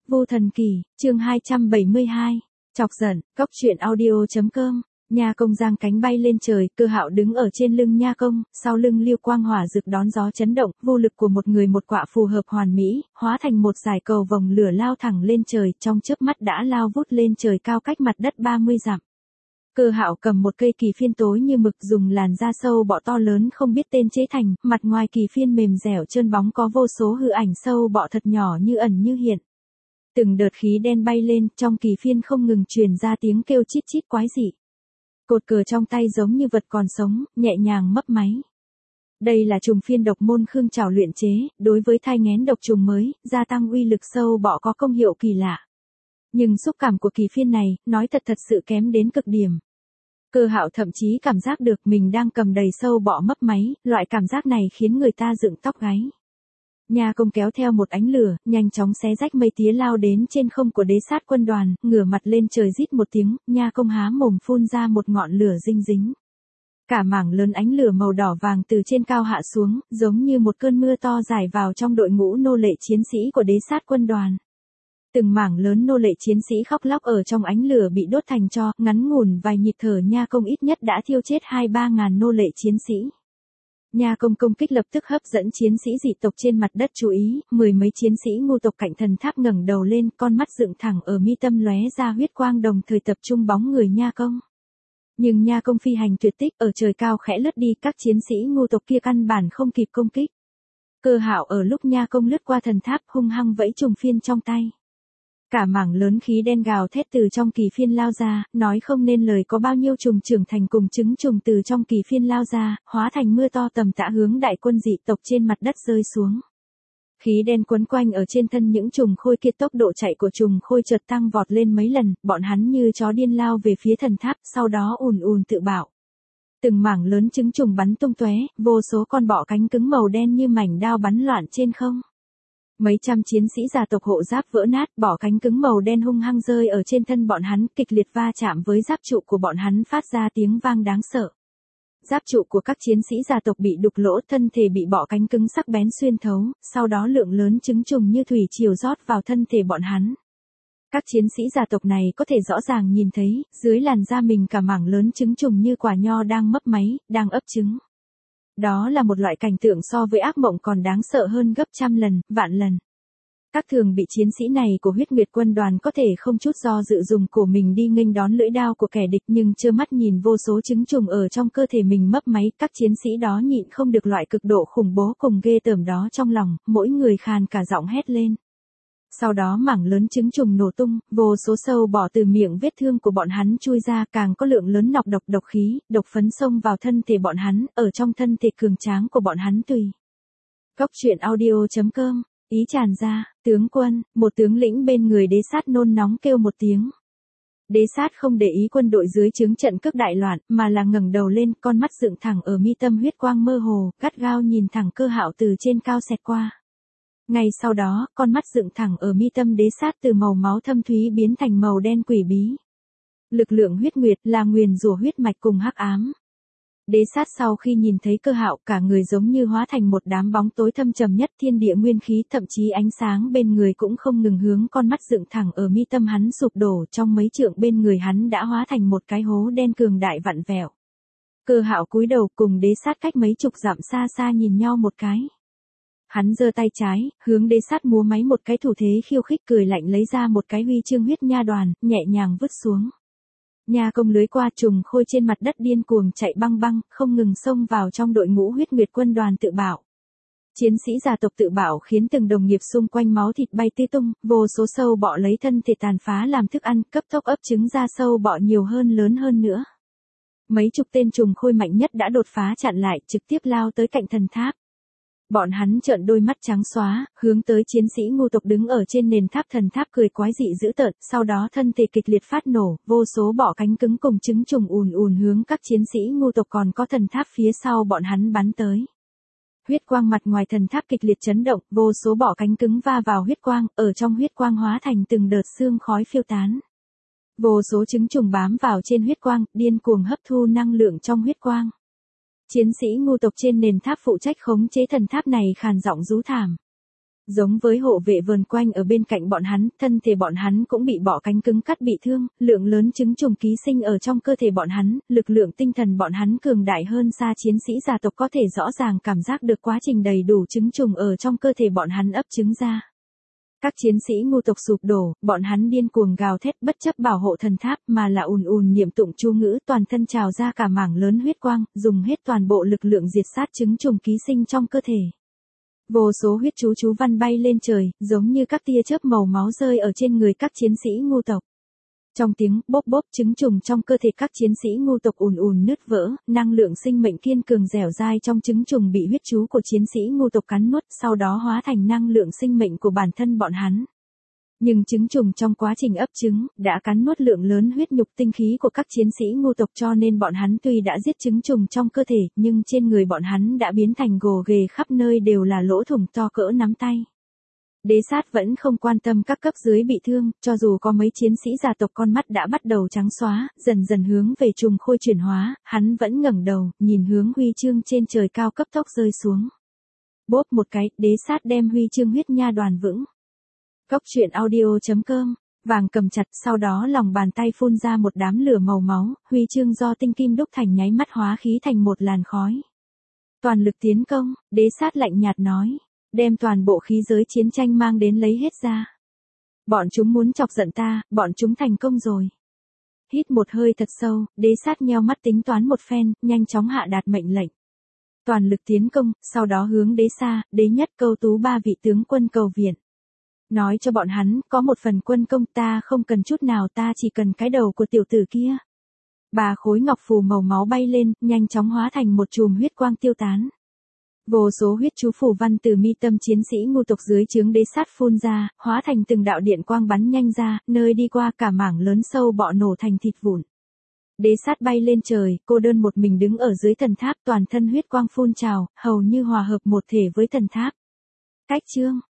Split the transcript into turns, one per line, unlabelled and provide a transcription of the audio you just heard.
Vô Thần Kỳ, chương 272. Chọc giận, Cóc truyện audio.com. Nha Công giang cánh bay lên trời, Cơ Hạo đứng ở trên lưng Nha Công, sau lưng Liêu Quang Hỏa rực đón gió chấn động, vô lực của một người một quạ phù hợp hoàn mỹ, hóa thành một dải cầu vòng lửa lao thẳng lên trời, trong chớp mắt đã lao vút lên trời cao cách mặt đất 30 dặm. Cơ Hạo cầm một cây kỳ phiên tối như mực, dùng làn da sâu bọ to lớn không biết tên chế thành, mặt ngoài kỳ phiên mềm dẻo trơn bóng có vô số hư ảnh sâu bọ thật nhỏ như ẩn như hiện. Từng đợt khí đen bay lên, trong kỳ phiên không ngừng truyền ra tiếng kêu chít chít quái dị. Cột cờ trong tay giống như vật còn sống, nhẹ nhàng mấp máy. Đây là trùng phiên độc môn Khương Trảo luyện chế, đối với thai nghén độc trùng mới, gia tăng uy lực sâu bọ có công hiệu kỳ lạ. Nhưng xúc cảm của kỳ phiên này, nói thật sự kém đến cực điểm. Cơ Hạo thậm chí cảm giác được mình đang cầm đầy sâu bọ mấp máy, loại cảm giác này khiến người ta dựng tóc gáy. Nha Công kéo theo một ánh lửa, nhanh chóng xé rách mây tía lao đến trên không của Đế Sát quân đoàn, ngửa mặt lên trời rít một tiếng, Nha Công há mồm phun ra một ngọn lửa dinh dính. Cả mảng lớn ánh lửa màu đỏ vàng từ trên cao hạ xuống, giống như một cơn mưa to rải vào trong đội ngũ nô lệ chiến sĩ của Đế Sát quân đoàn. Từng mảng lớn nô lệ chiến sĩ khóc lóc ở trong ánh lửa bị đốt thành tro, ngắn ngủn vài nhịp thở Nha Công ít nhất đã thiêu chết 2-3 ngàn nô lệ chiến sĩ. Nha Công công kích lập tức hấp dẫn chiến sĩ dị tộc trên mặt đất chú ý, mười mấy chiến sĩ ngu tộc cạnh thần tháp ngẩng đầu lên, con mắt dựng thẳng ở mi tâm lóe ra huyết quang đồng thời tập trung bóng người Nha Công. Nhưng Nha Công phi hành tuyệt tích ở trời cao khẽ lướt đi, các chiến sĩ ngu tộc kia căn bản không kịp công kích. Cơ Hạo ở lúc Nha Công lướt qua thần tháp hung hăng vẫy trùng phiên trong tay. Cả mảng lớn khí đen gào thét từ trong kỳ phiên lao ra, nói không nên lời có bao nhiêu trùng trưởng thành cùng trứng trùng từ trong kỳ phiên lao ra, hóa thành mưa to tầm tã hướng đại quân dị tộc trên mặt đất rơi xuống. Khí đen quấn quanh ở trên thân những trùng khôi kia, tốc độ chạy của trùng khôi chợt tăng vọt lên mấy lần, bọn hắn như chó điên lao về phía thần tháp, sau đó ùn ùn tự bạo. Từng mảng lớn trứng trùng bắn tung tóe, vô số con bọ cánh cứng màu đen như mảnh đao bắn loạn trên không. Mấy trăm chiến sĩ gia tộc hộ giáp vỡ nát, bỏ cánh cứng màu đen hung hăng rơi ở trên thân bọn hắn, kịch liệt va chạm với giáp trụ của bọn hắn phát ra tiếng vang đáng sợ. Giáp trụ của các chiến sĩ gia tộc bị đục lỗ, thân thể bị bỏ cánh cứng sắc bén xuyên thấu, sau đó lượng lớn trứng trùng như thủy triều rót vào thân thể bọn hắn. Các chiến sĩ gia tộc này có thể rõ ràng nhìn thấy, dưới làn da mình cả mảng lớn trứng trùng như quả nho đang mấp máy, đang ấp trứng. Đó là một loại cảnh tượng so với ác mộng còn đáng sợ hơn gấp trăm lần, vạn lần. Các thường bị chiến sĩ này của Huyết Nguyệt quân đoàn có thể không chút do dự dùng cổ mình đi nghênh đón lưỡi đao của kẻ địch, nhưng trơ mắt nhìn vô số trứng trùng ở trong cơ thể mình mấp máy, các chiến sĩ đó nhịn không được loại cực độ khủng bố cùng ghê tởm đó trong lòng, mỗi người khàn cả giọng hét lên. Sau đó mảng lớn trứng trùng nổ tung, vô số sâu bọ từ miệng vết thương của bọn hắn chui ra, càng có lượng lớn nọc độc, độc khí, độc phấn xông vào thân thể bọn hắn, ở trong thân thể cường tráng của bọn hắn tùy. Cóc truyện audio.com, ý tràn ra, tướng quân, một tướng lĩnh bên người Đế Sát nôn nóng kêu một tiếng. Đế Sát không để ý quân đội dưới trướng trận cước đại loạn, mà là ngẩng đầu lên, con mắt dựng thẳng ở mi tâm huyết quang mơ hồ, gắt gao nhìn thẳng Cơ Hạo từ trên cao xẹt qua. Ngay sau đó, con mắt dựng thẳng ở mi tâm Đế Sát từ màu máu thâm thúy biến thành màu đen quỷ bí. Lực lượng huyết nguyệt là nguyền rủa huyết mạch cùng hắc ám. Đế Sát sau khi nhìn thấy Cơ Hạo, cả người giống như hóa thành một đám bóng tối thâm trầm nhất thiên địa nguyên khí, thậm chí ánh sáng bên người cũng không ngừng hướng con mắt dựng thẳng ở mi tâm hắn sụp đổ, trong mấy trượng bên người hắn đã hóa thành một cái hố đen cường đại vặn vẹo. Cơ Hạo cúi đầu cùng Đế Sát cách mấy chục dặm xa xa nhìn nhau một cái. Hắn giơ tay trái, hướng Đế Sát múa máy một cái thủ thế khiêu khích, cười lạnh lấy ra một cái huy chương huyết nha đoàn, nhẹ nhàng vứt xuống. Nha Công lưới qua, trùng khôi trên mặt đất điên cuồng chạy băng băng, không ngừng xông vào trong đội ngũ Huyết Nguyệt quân đoàn tự bạo. Chiến sĩ gia tộc tự bạo khiến từng đồng nghiệp xung quanh máu thịt bay tứ tung, vô số sâu bọ lấy thân thể tàn phá làm thức ăn, cấp tốc ấp trứng ra sâu bọ nhiều hơn lớn hơn nữa. Mấy chục tên trùng khôi mạnh nhất đã đột phá chặn lại, trực tiếp lao tới cạnh thần tháp. Bọn hắn trợn đôi mắt trắng xóa, hướng tới chiến sĩ ngu tộc đứng ở trên nền tháp thần tháp cười quái dị dữ tợn, sau đó thân thể kịch liệt phát nổ, vô số bọ cánh cứng cùng trứng trùng ùn ùn hướng các chiến sĩ ngu tộc còn có thần tháp phía sau bọn hắn bắn tới. Huyết quang mặt ngoài thần tháp kịch liệt chấn động, vô số bọ cánh cứng va vào huyết quang, ở trong huyết quang hóa thành từng đợt sương khói phiêu tán. Vô số trứng trùng bám vào trên huyết quang, điên cuồng hấp thu năng lượng trong huyết quang. Chiến sĩ ngu tộc trên nền tháp phụ trách khống chế thần tháp này khàn giọng rú thảm. Giống với hộ vệ vờn quanh ở bên cạnh bọn hắn, thân thể bọn hắn cũng bị bọ cánh cứng cắt bị thương, lượng lớn chứng trùng ký sinh ở trong cơ thể bọn hắn, lực lượng tinh thần bọn hắn cường đại hơn xa chiến sĩ gia tộc có thể rõ ràng cảm giác được quá trình đầy đủ chứng trùng ở trong cơ thể bọn hắn ấp trứng ra. Các chiến sĩ ngu tộc sụp đổ, bọn hắn điên cuồng gào thét bất chấp bảo hộ thần tháp mà là ùn ùn niệm tụng chú ngữ, toàn thân trào ra cả mảng lớn huyết quang, dùng hết toàn bộ lực lượng diệt sát chứng trùng ký sinh trong cơ thể. Vô số huyết chú văn bay lên trời, giống như các tia chớp màu máu rơi ở trên người các chiến sĩ ngu tộc. Trong tiếng bốp bốp, trứng trùng trong cơ thể các chiến sĩ ngu tộc ùn ùn nứt vỡ, năng lượng sinh mệnh kiên cường dẻo dai trong trứng trùng bị huyết chú của chiến sĩ ngu tộc cắn nuốt, sau đó hóa thành năng lượng sinh mệnh của bản thân bọn hắn. Nhưng trứng trùng trong quá trình ấp trứng, đã cắn nuốt lượng lớn huyết nhục tinh khí của các chiến sĩ ngu tộc, cho nên bọn hắn tuy đã giết trứng trùng trong cơ thể, nhưng trên người bọn hắn đã biến thành gồ ghề, khắp nơi đều là lỗ thủng to cỡ nắm tay. Đế sát vẫn không quan tâm các cấp dưới bị thương, cho dù có mấy chiến sĩ gia tộc con mắt đã bắt đầu trắng xóa, dần dần hướng về trùng khôi chuyển hóa, hắn vẫn ngẩng đầu, nhìn hướng huy chương trên trời cao cấp tốc rơi xuống. Bốp một cái, đế sát đem huy chương huyết nha đoàn vững. Cốc truyện audio.com, vàng cầm chặt, sau đó lòng bàn tay phun ra một đám lửa màu máu, huy chương do tinh kim đúc thành nháy mắt hóa khí thành một làn khói. Toàn lực tiến công, đế sát lạnh nhạt nói. Đem toàn bộ khí giới chiến tranh mang đến lấy hết ra. Bọn chúng muốn chọc giận ta, bọn chúng thành công rồi. Hít một hơi thật sâu, đế sát nheo mắt tính toán một phen, nhanh chóng hạ đạt mệnh lệnh. Toàn lực tiến công, sau đó hướng đế xa, đế nhất câu tú 3 vị tướng quân cầu viện. Nói cho bọn hắn, có một phần quân công ta không cần chút nào, ta chỉ cần cái đầu của tiểu tử kia. 3 khối ngọc phù màu máu bay lên, nhanh chóng hóa thành một chùm huyết quang tiêu tán. Vô số huyết chú phù văn từ mi tâm chiến sĩ ngu tộc dưới trướng đế sát phun ra, hóa thành từng đạo điện quang bắn nhanh ra, nơi đi qua cả mảng lớn sâu bọ nổ thành thịt vụn. Đế sát bay lên trời, cô đơn một mình đứng ở dưới thần tháp, toàn thân huyết quang phun trào, hầu như hòa hợp một thể với thần tháp. Cách chương